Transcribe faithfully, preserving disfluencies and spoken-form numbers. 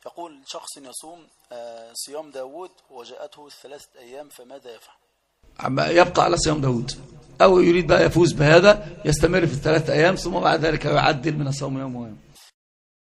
يقول شخص يصوم صيام داود وجاءته ثلاثة أيام فماذا يفعل؟ يبقى على صيام داود، أو يريد بقى يفوز بهذا يستمر في الثلاثة أيام ثم بعد ذلك يعدل من الصوم يوم ويوم.